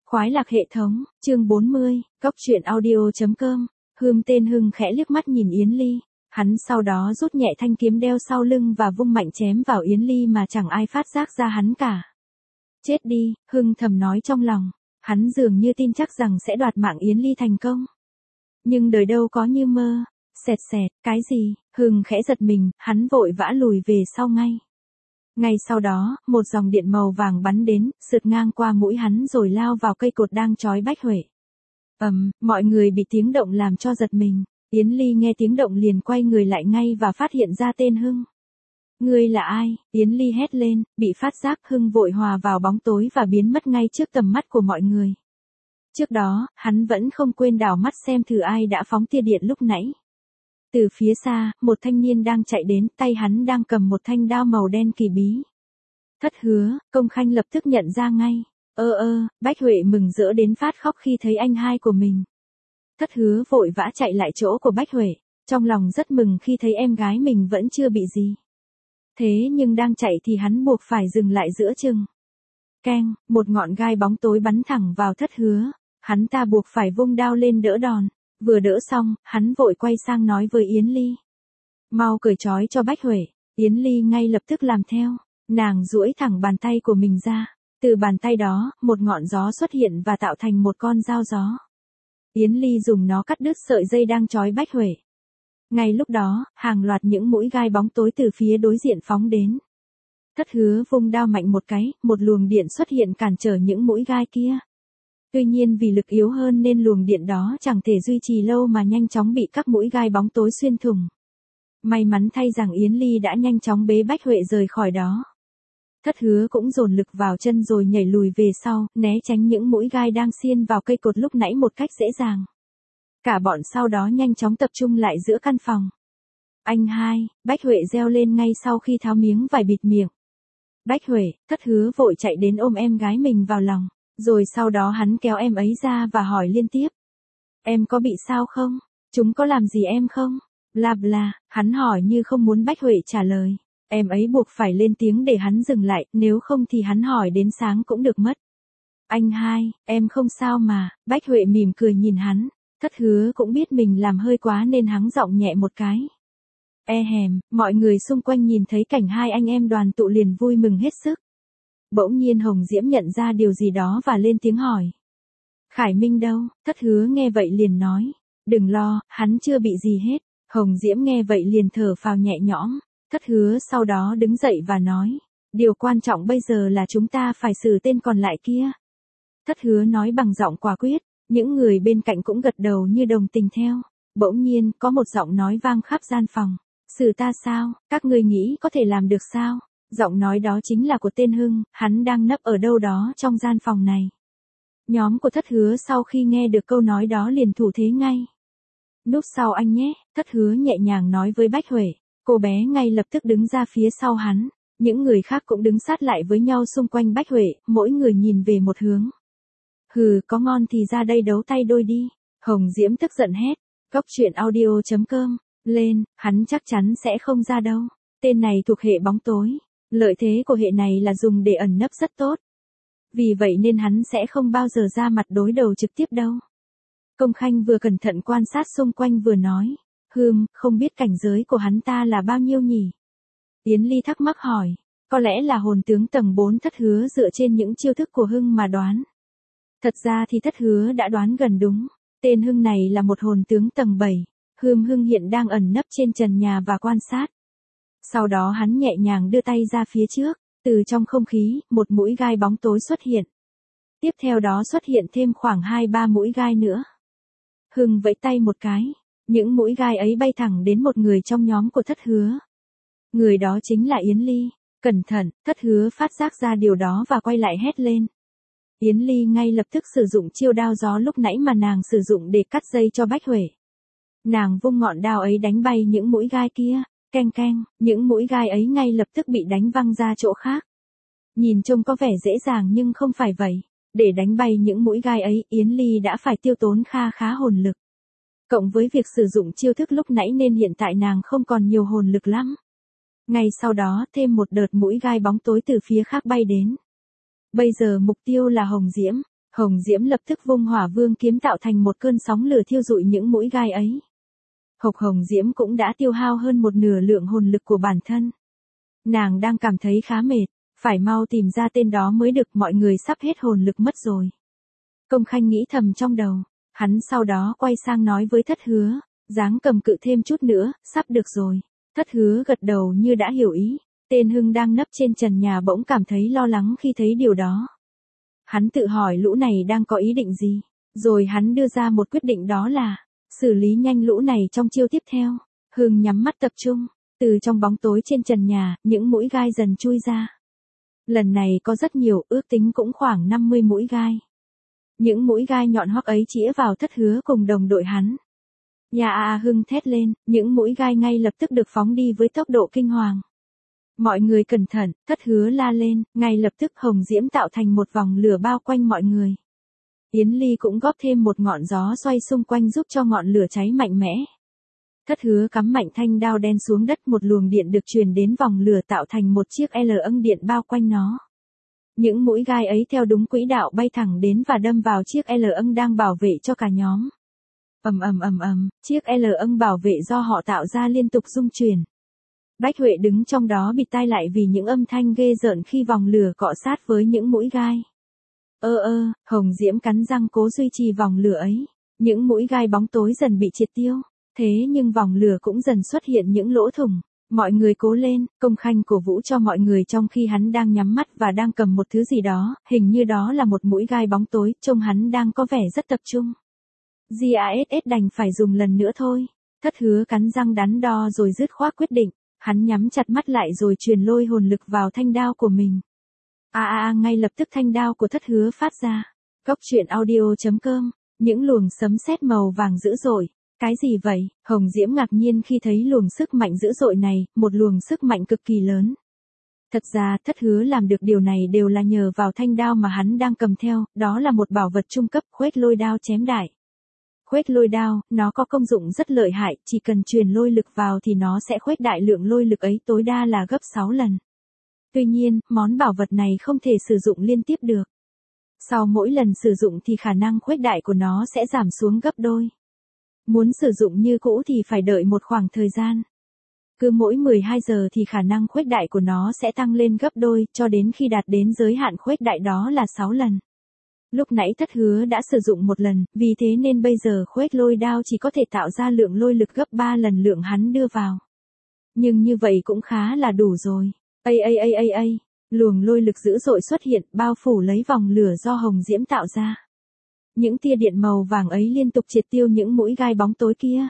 Khoái lạc hệ thống, chương 40, góc truyện audio.com. Tên Hưng khẽ liếc mắt nhìn Yến Ly, hắn sau đó rút nhẹ thanh kiếm đeo sau lưng và vung mạnh chém vào Yến Ly mà chẳng ai phát giác ra hắn cả. Chết đi, Hưng thầm nói trong lòng, hắn dường như tin chắc rằng sẽ đoạt mạng Yến Ly thành công. Nhưng đời đâu có như mơ, xẹt xẹt, cái gì, Hưng khẽ giật mình, hắn vội vã lùi về sau ngay. Ngay sau đó, một dòng điện màu vàng bắn đến, sượt ngang qua mũi hắn rồi lao vào cây cột đang trói Bách Huệ. Mọi người bị tiếng động làm cho giật mình. Yến Ly nghe tiếng động liền quay người lại ngay và phát hiện ra tên Hưng. Ngươi là ai? Yến Ly hét lên, bị phát giác. Hưng vội hòa vào bóng tối và biến mất ngay trước tầm mắt của mọi người. Trước đó, hắn vẫn không quên đảo mắt xem thử ai đã phóng tia điện lúc nãy. Từ phía xa, một thanh niên đang chạy đến, tay hắn đang cầm một thanh đao màu đen kỳ bí. Thất Hứa, Công Khanh lập tức nhận ra ngay. Bách Huệ mừng rỡ đến phát khóc khi thấy anh hai của mình. Thất Hứa vội vã chạy lại chỗ của Bách Huệ, trong lòng rất mừng khi thấy em gái mình vẫn chưa bị gì. Thế nhưng đang chạy thì hắn buộc phải dừng lại giữa chừng. Keng, một ngọn gai bóng tối bắn thẳng vào Thất Hứa, hắn ta buộc phải vung đao lên đỡ đòn. Vừa đỡ xong, hắn vội quay sang nói với Yến Ly. Mau cởi trói cho Bách Huệ. Yến Ly ngay lập tức làm theo, nàng duỗi thẳng bàn tay của mình ra. Từ bàn tay đó, một ngọn gió xuất hiện và tạo thành một con dao gió. Yến Ly dùng nó cắt đứt sợi dây đang trói Bách Huệ. Ngay lúc đó, hàng loạt những mũi gai bóng tối từ phía đối diện phóng đến. Thất Hứa vung đao mạnh một cái, một luồng điện xuất hiện cản trở những mũi gai kia. Tuy nhiên vì lực yếu hơn nên luồng điện đó chẳng thể duy trì lâu mà nhanh chóng bị các mũi gai bóng tối xuyên thủng. May mắn thay rằng Yến Ly đã nhanh chóng bế Bách Huệ rời khỏi đó. Thất Hứa cũng dồn lực vào chân rồi nhảy lùi về sau, né tránh những mũi gai đang xiên vào cây cột lúc nãy một cách dễ dàng. Cả bọn sau đó nhanh chóng tập trung lại giữa căn phòng. Anh hai, Bách Huệ reo lên ngay sau khi tháo miếng vải bịt miệng. Bách Huệ, Thất Hứa vội chạy đến ôm em gái mình vào lòng. Rồi sau đó hắn kéo em ấy ra và hỏi liên tiếp. Em có bị sao không? Chúng có làm gì em không? Bla bla, hắn hỏi như không muốn Bách Huệ trả lời. Em ấy buộc phải lên tiếng để hắn dừng lại, nếu không thì hắn hỏi đến sáng cũng được mất. Anh hai, em không sao mà, Bách Huệ mỉm cười nhìn hắn. Thất Hứa cũng biết mình làm hơi quá nên hắn giọng nhẹ một cái. Mọi người xung quanh nhìn thấy cảnh hai anh em đoàn tụ liền vui mừng hết sức. Bỗng nhiên Hồng Diễm nhận ra điều gì đó và lên tiếng hỏi. Khải Minh đâu? Thất Hứa nghe vậy liền nói. Đừng lo, hắn chưa bị gì hết. Hồng Diễm nghe vậy liền thở phào nhẹ nhõm. Thất Hứa sau đó đứng dậy và nói. Điều quan trọng bây giờ là chúng ta phải xử tên còn lại kia. Thất Hứa nói bằng giọng quả quyết. Những người bên cạnh cũng gật đầu như đồng tình theo. Bỗng nhiên có một giọng nói vang khắp gian phòng. Xử ta sao? Các ngươi nghĩ có thể làm được sao? Giọng nói đó chính là của tên Hưng, hắn đang nấp ở đâu đó trong gian phòng này. Nhóm của Thất Hứa sau khi nghe được câu nói đó liền thủ thế ngay. Núp sau anh nhé, Thất Hứa nhẹ nhàng nói với Bách Huệ. Cô bé ngay lập tức đứng ra phía sau hắn. Những người khác cũng đứng sát lại với nhau xung quanh Bách Huệ, mỗi người nhìn về một hướng. Hừ, có ngon thì ra đây đấu tay đôi đi. Hồng Diễm tức giận hét. Góc truyện audio.com. Lên, hắn chắc chắn sẽ không ra đâu. Tên này thuộc hệ bóng tối. Lợi thế của hệ này là dùng để ẩn nấp rất tốt. Vì vậy nên hắn sẽ không bao giờ ra mặt đối đầu trực tiếp đâu. Công Khanh vừa cẩn thận quan sát xung quanh vừa nói. Không biết cảnh giới của hắn ta là bao nhiêu nhỉ? Yến Ly thắc mắc hỏi. Có lẽ là hồn tướng tầng 4 Thất Hứa dựa trên những chiêu thức của Hưng mà đoán. Thật ra thì Thất Hứa đã đoán gần đúng. Tên Hưng này là một hồn tướng tầng 7. Hưng hiện đang ẩn nấp trên trần nhà và quan sát. Sau đó hắn nhẹ nhàng đưa tay ra phía trước, từ trong không khí, một mũi gai bóng tối xuất hiện. Tiếp theo đó xuất hiện thêm khoảng 2-3 mũi gai nữa. Hưng vẫy tay một cái, những mũi gai ấy bay thẳng đến một người trong nhóm của Thất Hứa. Người đó chính là Yến Ly. Cẩn thận, Thất Hứa phát giác ra điều đó và quay lại hét lên. Yến Ly ngay lập tức sử dụng chiêu đao gió lúc nãy mà nàng sử dụng để cắt dây cho Bách Huệ. Nàng vung ngọn đao ấy đánh bay những mũi gai kia. Keng keng, những mũi gai ấy ngay lập tức bị đánh văng ra chỗ khác. Nhìn trông có vẻ dễ dàng nhưng không phải vậy. Để đánh bay những mũi gai ấy, Yến Ly đã phải tiêu tốn khá hồn lực. Cộng với việc sử dụng chiêu thức lúc nãy nên hiện tại nàng không còn nhiều hồn lực lắm. Ngay sau đó thêm một đợt mũi gai bóng tối từ phía khác bay đến. Bây giờ mục tiêu là Hồng Diễm. Hồng Diễm lập tức vung Hỏa Vương kiếm tạo thành một cơn sóng lửa thiêu rụi những mũi gai ấy. Hồng Diễm cũng đã tiêu hao hơn một nửa lượng hồn lực của bản thân. Nàng đang cảm thấy khá mệt, phải mau tìm ra tên đó mới được, mọi người sắp hết hồn lực mất rồi. Công Khanh nghĩ thầm trong đầu, hắn sau đó quay sang nói với Thất Hứa, dáng cầm cự thêm chút nữa, sắp được rồi. Thất Hứa gật đầu như đã hiểu ý, tên Hưng đang nấp trên trần nhà bỗng cảm thấy lo lắng khi thấy điều đó. Hắn tự hỏi lũ này đang có ý định gì, rồi hắn đưa ra một quyết định, đó là xử lý nhanh lũ này trong chiêu tiếp theo. Hưng nhắm mắt tập trung, từ trong bóng tối trên trần nhà, những mũi gai dần chui ra. Lần này có rất nhiều, ước tính cũng khoảng 50 mũi gai. Những mũi gai nhọn hoắc ấy chĩa vào Thất Hứa cùng đồng đội hắn. Hưng thét lên, những mũi gai ngay lập tức được phóng đi với tốc độ kinh hoàng. Mọi người cẩn thận, Thất Hứa la lên, ngay lập tức Hồng Diễm tạo thành một vòng lửa bao quanh mọi người. Yến Ly cũng góp thêm một ngọn gió xoay xung quanh giúp cho ngọn lửa cháy mạnh mẽ. Thất Hứa cắm mạnh thanh đao đen xuống đất, một luồng điện được truyền đến vòng lửa tạo thành một chiếc ưng điện bao quanh nó. Những mũi gai ấy theo đúng quỹ đạo bay thẳng đến và đâm vào chiếc ưng đang bảo vệ cho cả nhóm. Chiếc ưng bảo vệ do họ tạo ra liên tục rung chuyển. Bách Huệ đứng trong đó bịt tai lại vì những âm thanh ghê rợn khi vòng lửa cọ sát với những mũi gai. Hồng Diễm cắn răng cố duy trì vòng lửa ấy. Những mũi gai bóng tối dần bị triệt tiêu. Thế nhưng vòng lửa cũng dần xuất hiện những lỗ thủng. Mọi người cố lên, Công Khanh cổ vũ cho mọi người trong khi hắn đang nhắm mắt và đang cầm một thứ gì đó, hình như đó là một mũi gai bóng tối, trông hắn đang có vẻ rất tập trung. GASS đành phải dùng lần nữa thôi. Thất Hứa cắn răng đắn đo rồi dứt khoát quyết định. Hắn nhắm chặt mắt lại rồi truyền lôi hồn lực vào thanh đao của mình. Ngay lập tức thanh đao của Thất Hứa phát ra. Cốc truyện audio.com, những luồng sấm sét màu vàng dữ dội. Cái gì vậy? Hồng Diễm ngạc nhiên khi thấy luồng sức mạnh dữ dội này, một luồng sức mạnh cực kỳ lớn. Thật ra Thất Hứa làm được điều này đều là nhờ vào thanh đao mà hắn đang cầm theo, đó là một bảo vật trung cấp, Khuếch Lôi Đao chém đại. Khuếch Lôi Đao, nó có công dụng rất lợi hại, chỉ cần truyền lôi lực vào thì nó sẽ khuếch đại lượng lôi lực ấy tối đa là gấp 6 lần. Tuy nhiên, món bảo vật này không thể sử dụng liên tiếp được. Sau mỗi lần sử dụng thì khả năng khuếch đại của nó sẽ giảm xuống gấp đôi. Muốn sử dụng như cũ thì phải đợi một khoảng thời gian. Cứ mỗi 12 giờ thì khả năng khuếch đại của nó sẽ tăng lên gấp đôi, cho đến khi đạt đến giới hạn khuếch đại đó là 6 lần. Lúc nãy Thất Hứa đã sử dụng một lần, vì thế nên bây giờ Khuếch Lôi Đao chỉ có thể tạo ra lượng lôi lực gấp 3 lần lượng hắn đưa vào. Nhưng như vậy cũng khá là đủ rồi. Luồng lôi lực dữ dội xuất hiện, bao phủ lấy vòng lửa do Hồng Diễm tạo ra. Những tia điện màu vàng ấy liên tục triệt tiêu những mũi gai bóng tối kia.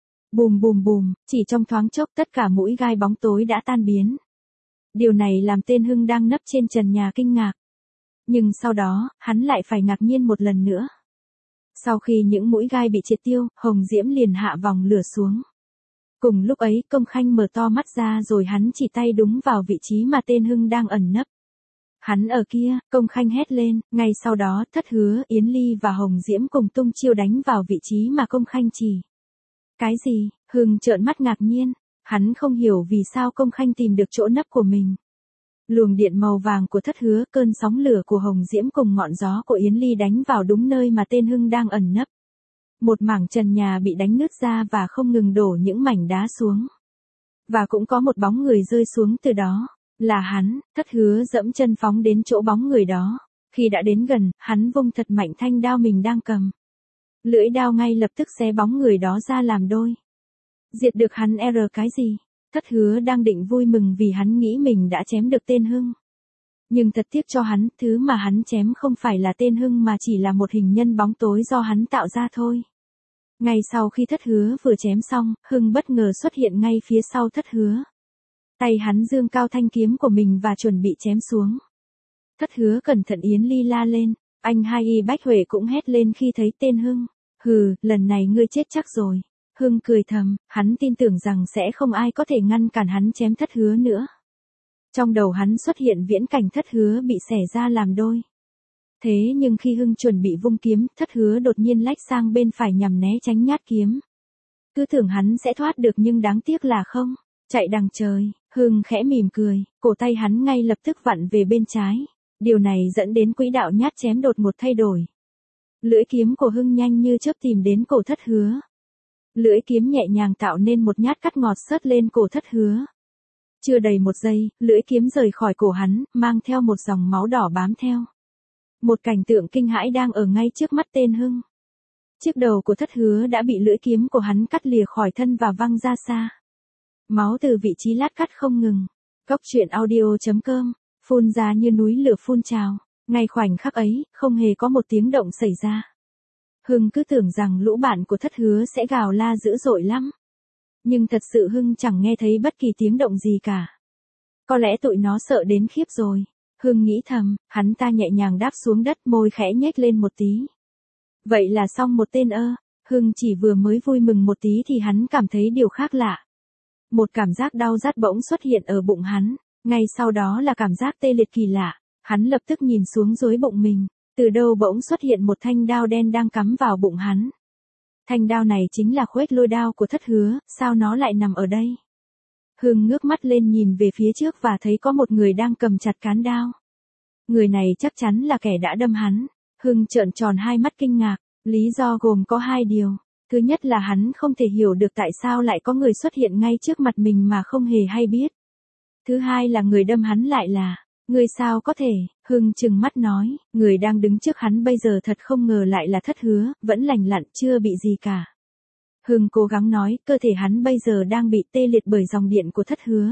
Bùm, chỉ trong thoáng chốc tất cả mũi gai bóng tối đã tan biến. Điều này làm tên Hưng đang nấp trên trần nhà kinh ngạc. Nhưng sau đó, hắn lại phải ngạc nhiên một lần nữa. Sau khi những mũi gai bị triệt tiêu, Hồng Diễm liền hạ vòng lửa xuống. Cùng lúc ấy, Công Khanh mở to mắt ra rồi hắn chỉ tay đúng vào vị trí mà tên Hưng đang ẩn nấp. Hắn ở kia, Công Khanh hét lên, ngay sau đó Thất Hứa, Yến Ly và Hồng Diễm cùng tung chiêu đánh vào vị trí mà Công Khanh chỉ. Cái gì? Hưng trợn mắt ngạc nhiên, hắn không hiểu vì sao Công Khanh tìm được chỗ nấp của mình. Luồng điện màu vàng của Thất Hứa, cơn sóng lửa của Hồng Diễm cùng ngọn gió của Yến Ly đánh vào đúng nơi mà tên Hưng đang ẩn nấp. Một mảng trần nhà bị đánh nứt ra và không ngừng đổ những mảnh đá xuống. Và cũng có một bóng người rơi xuống từ đó. Là hắn. Thất Hứa dẫm chân phóng đến chỗ bóng người đó. Khi đã đến gần, hắn vung thật mạnh thanh đao mình đang cầm. Lưỡi đao ngay lập tức xé bóng người đó ra làm đôi. Diệt được hắn cái gì? Thất Hứa đang định vui mừng vì hắn nghĩ mình đã chém được tên Hưng. Nhưng thật tiếc cho hắn, thứ mà hắn chém không phải là tên Hưng mà chỉ là một hình nhân bóng tối do hắn tạo ra thôi. Ngay sau khi Thất Hứa vừa chém xong, Hưng bất ngờ xuất hiện ngay phía sau Thất Hứa. Tay hắn giương cao thanh kiếm của mình và chuẩn bị chém xuống. Thất Hứa cẩn thận, Yến Ly la lên, anh hai y Bách Huệ cũng hét lên khi thấy tên Hưng. Hừ, lần này ngươi chết chắc rồi. Hưng cười thầm, hắn tin tưởng rằng sẽ không ai có thể ngăn cản hắn chém Thất Hứa nữa. Trong đầu hắn xuất hiện viễn cảnh Thất Hứa bị xẻ ra làm đôi. Thế nhưng khi Hưng chuẩn bị vung kiếm, Thất Hứa đột nhiên lách sang bên phải nhằm né tránh nhát kiếm. Cứ tưởng hắn sẽ thoát được nhưng đáng tiếc là không. Chạy đằng trời, Hưng khẽ mỉm cười, cổ tay hắn ngay lập tức vặn về bên trái. Điều này dẫn đến quỹ đạo nhát chém đột ngột thay đổi. Lưỡi kiếm của Hưng nhanh như chớp tìm đến cổ Thất Hứa. Lưỡi kiếm nhẹ nhàng tạo nên một nhát cắt ngọt xớt lên cổ Thất Hứa. Chưa đầy một giây, lưỡi kiếm rời khỏi cổ hắn, mang theo một dòng máu đỏ bám theo. Một cảnh tượng kinh hãi đang ở ngay trước mắt tên Hưng. Chiếc đầu của Thất Hứa đã bị lưỡi kiếm của hắn cắt lìa khỏi thân và văng ra xa. Máu từ vị trí lát cắt không ngừng. Cốc truyện audio.com, phun ra như núi lửa phun trào. Ngay khoảnh khắc ấy, không hề có một tiếng động xảy ra. Hưng cứ tưởng rằng lũ bạn của Thất Hứa sẽ gào la dữ dội lắm. Nhưng thật sự Hưng chẳng nghe thấy bất kỳ tiếng động gì cả. Có lẽ tụi nó sợ đến khiếp rồi. Hưng nghĩ thầm, hắn ta nhẹ nhàng đáp xuống đất, môi khẽ nhếch lên một tí. Vậy là xong một tên ơ. Hưng chỉ vừa mới vui mừng một tí thì hắn cảm thấy điều khác lạ. Một cảm giác đau rát bỗng xuất hiện ở bụng hắn. Ngay sau đó là cảm giác tê liệt kỳ lạ. Hắn lập tức nhìn xuống dưới bụng mình. Từ đâu bỗng xuất hiện một thanh đao đen đang cắm vào bụng hắn. Thanh đao này chính là khuếch lôi đao của Thất Hứa, sao nó lại nằm ở đây? Hưng ngước mắt lên nhìn về phía trước và thấy có một người đang cầm chặt cán đao. Người này chắc chắn là kẻ đã đâm hắn. Hưng trợn tròn hai mắt kinh ngạc, lý do gồm có hai điều. Thứ nhất là hắn không thể hiểu được tại sao lại có người xuất hiện ngay trước mặt mình mà không hề hay biết. Thứ hai là người đâm hắn lại là, người sao có thể, Hưng trừng mắt nói, người đang đứng trước hắn bây giờ thật không ngờ lại là Thất Hứa, vẫn lành lặn chưa bị gì cả. Hưng cố gắng nói, cơ thể hắn bây giờ đang bị tê liệt bởi dòng điện của Thất Hứa.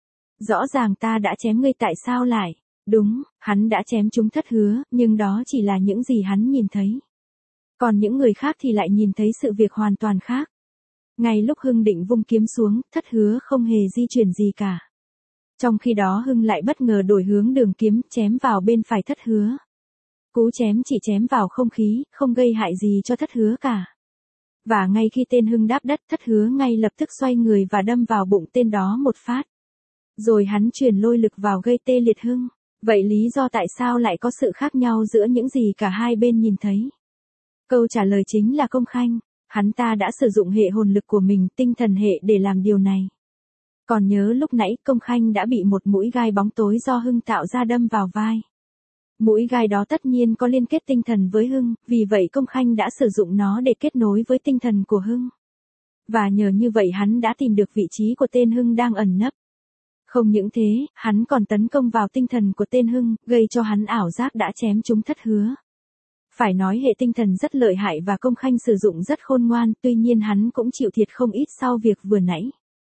Rõ ràng ta đã chém ngươi tại sao lại? Đúng, hắn đã chém trúng Thất Hứa, nhưng đó chỉ là những gì hắn nhìn thấy. Còn những người khác thì lại nhìn thấy sự việc hoàn toàn khác. Ngay lúc Hưng định vung kiếm xuống, Thất Hứa không hề di chuyển gì cả. Trong khi đó Hưng lại bất ngờ đổi hướng đường kiếm, chém vào bên phải Thất Hứa. Cú chém chỉ chém vào không khí, không gây hại gì cho Thất Hứa cả. Và ngay khi tên Hưng đáp đất, Thất Hứa ngay lập tức xoay người và đâm vào bụng tên đó một phát. Rồi hắn truyền lôi lực vào gây tê liệt Hưng. Vậy lý do tại sao lại có sự khác nhau giữa những gì cả hai bên nhìn thấy? Câu trả lời chính là Công Khanh. Hắn ta đã sử dụng hệ hồn lực của mình, tinh thần hệ để làm điều này. Còn nhớ lúc nãy Công Khanh đã bị một mũi gai bóng tối do Hưng tạo ra đâm vào vai. Mũi gai đó tất nhiên có liên kết tinh thần với Hưng, vì vậy Công Khanh đã sử dụng nó để kết nối với tinh thần của Hưng. Và nhờ như vậy hắn đã tìm được vị trí của tên Hưng đang ẩn nấp. Không những thế, hắn còn tấn công vào tinh thần của tên Hưng, gây cho hắn ảo giác đã chém trúng Thất Hứa. Phải nói hệ tinh thần rất lợi hại và Công Khanh sử dụng rất khôn ngoan, tuy nhiên hắn cũng chịu thiệt không ít sau việc vừa nãy.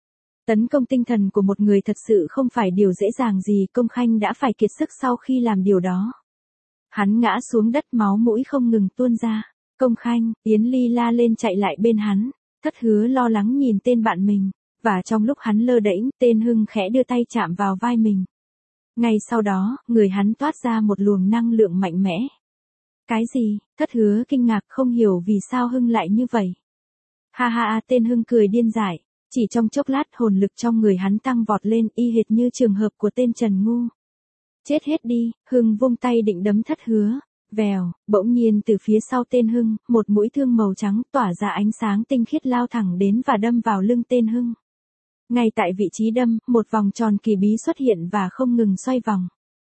Tấn công tinh thần của một người thật sự không phải điều dễ dàng gì, Công Khanh đã phải kiệt sức sau khi làm điều đó. Hắn ngã xuống đất, máu mũi không ngừng tuôn ra. Công Khanh, Yến Ly la lên chạy lại bên hắn. Thất Hứa lo lắng nhìn tên bạn mình. Và trong lúc hắn lơ đễnh, tên Hưng khẽ đưa tay chạm vào vai mình. Ngay sau đó, người hắn toát ra một luồng năng lượng mạnh mẽ. Cái gì? Thất Hứa kinh ngạc không hiểu vì sao Hưng lại như vậy. Ha ha, tên Hưng cười điên dại. Chỉ trong chốc lát hồn lực trong người hắn tăng vọt lên y hệt như trường hợp của tên Trần Ngu. Chết hết đi, Hưng vung tay định đấm Thất Hứa. Vèo, bỗng nhiên từ phía sau tên Hưng, một mũi thương màu trắng tỏa ra ánh sáng tinh khiết lao thẳng đến và đâm vào lưng tên Hưng. Ngay tại vị trí đâm, một vòng tròn kỳ bí xuất hiện và không ngừng xoay vòng.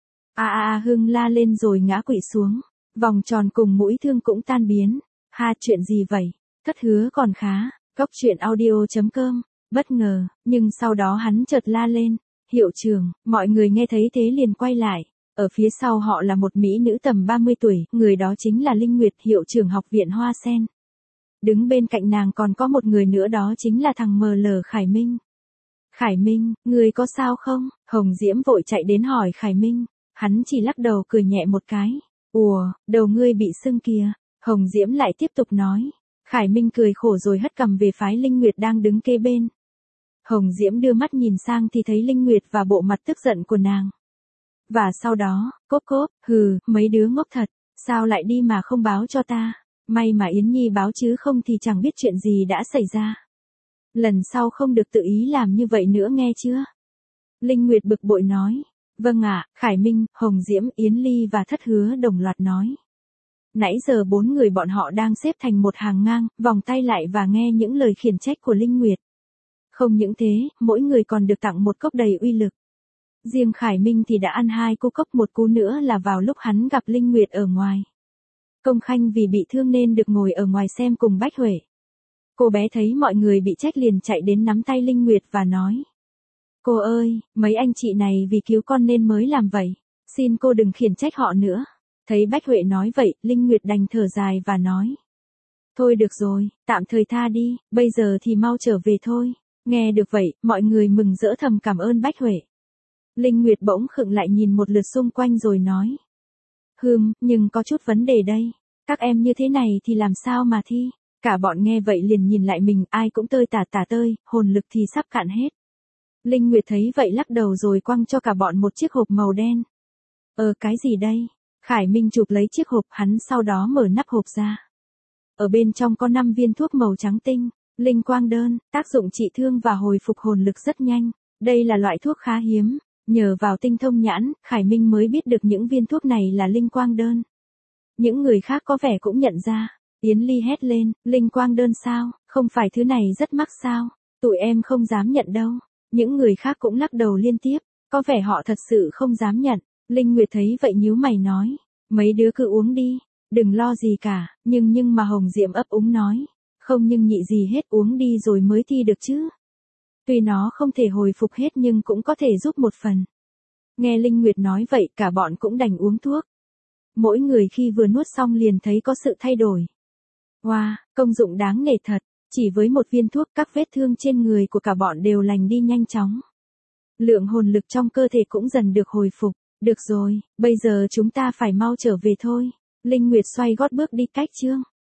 Hưng la lên rồi ngã quỵ xuống. Vòng tròn cùng mũi thương cũng tan biến. Ha, chuyện gì vậy? Thất Hứa còn khá. Cốc truyện audio.com. Bất ngờ, nhưng sau đó hắn chợt la lên. Hiệu trưởng, mọi người nghe thấy thế liền quay lại. Ở phía sau họ là một mỹ nữ tầm 30 tuổi, người đó chính là Linh Nguyệt, hiệu trưởng học viện Hoa Sen. Đứng bên cạnh nàng còn có một người nữa, đó chính là thằng ML Khải Minh. Khải Minh, người có sao không? Hồng Diễm vội chạy đến hỏi Khải Minh. Hắn chỉ lắc đầu cười nhẹ một cái. Ủa, đầu ngươi bị sưng kìa. Hồng Diễm lại tiếp tục nói. Khải Minh cười khổ rồi hất cằm về phái Linh Nguyệt đang đứng kế bên. Hồng Diễm đưa mắt nhìn sang thì thấy Linh Nguyệt và bộ mặt tức giận của nàng. Và sau đó, cốp cốp, hừ, mấy đứa ngốc thật, sao lại đi mà không báo cho ta? May mà Yến Nhi báo chứ không thì chẳng biết chuyện gì đã xảy ra. Lần sau không được tự ý làm như vậy nữa nghe chưa? Linh Nguyệt bực bội nói. Vâng ạ, Khải Minh, Hồng Diễm, Yến Ly và Thất Hứa đồng loạt nói. Nãy giờ 4 người bọn họ đang xếp thành một hàng ngang, vòng tay lại và nghe những lời khiển trách của Linh Nguyệt. Không những thế, mỗi người còn được tặng một cốc đầy uy lực. Riêng Khải Minh thì đã ăn 2 cú cốc, một cú nữa là vào lúc hắn gặp Linh Nguyệt ở ngoài. Công Khanh vì bị thương nên được ngồi ở ngoài xem cùng Bách Huệ. Cô bé thấy mọi người bị trách liền chạy đến nắm tay Linh Nguyệt và nói. Cô ơi, mấy anh chị này vì cứu con nên mới làm vậy. Xin cô đừng khiển trách họ nữa. Thấy Bách Huệ nói vậy, Linh Nguyệt đành thở dài và nói. Thôi được rồi, tạm thời tha đi, bây giờ thì mau trở về thôi. Nghe được vậy, mọi người mừng rỡ thầm cảm ơn Bách Huệ. Linh Nguyệt bỗng khựng lại nhìn một lượt xung quanh rồi nói. Nhưng có chút vấn đề đây. Các em như thế này thì làm sao mà thi? Cả bọn nghe vậy liền nhìn lại mình, ai cũng tơi tả tơi, hồn lực thì sắp cạn hết. Linh Nguyệt thấy vậy lắc đầu rồi quăng cho cả bọn một chiếc hộp màu đen. Cái gì đây? Khải Minh chụp lấy chiếc hộp, hắn sau đó mở nắp hộp ra. Ở bên trong có 5 viên thuốc màu trắng tinh, linh quang đơn, tác dụng trị thương và hồi phục hồn lực rất nhanh. Đây là loại thuốc khá hiếm, nhờ vào tinh thông nhãn, Khải Minh mới biết được những viên thuốc này là linh quang đơn. Những người khác có vẻ cũng nhận ra. Yến Ly hét lên, linh quang đơn sao, không phải thứ này rất mắc sao, tụi em không dám nhận đâu. Những người khác cũng lắc đầu liên tiếp, có vẻ họ thật sự không dám nhận. Linh Nguyệt thấy vậy nhíu mày nói, mấy đứa cứ uống đi, đừng lo gì cả, nhưng mà Hồng Diệm ấp úng nói, không nhưng nhị gì hết, uống đi rồi mới thi được chứ. Tuy nó không thể hồi phục hết nhưng cũng có thể giúp một phần. Nghe Linh Nguyệt nói vậy cả bọn cũng đành uống thuốc. Mỗi người khi vừa nuốt xong liền thấy có sự thay đổi. Wow, công dụng đáng nể thật, chỉ với một viên thuốc các vết thương trên người của cả bọn đều lành đi nhanh chóng. Lượng hồn lực trong cơ thể cũng dần được hồi phục. Được rồi, bây giờ chúng ta phải mau trở về thôi. Linh Nguyệt xoay gót bước đi cách Trương.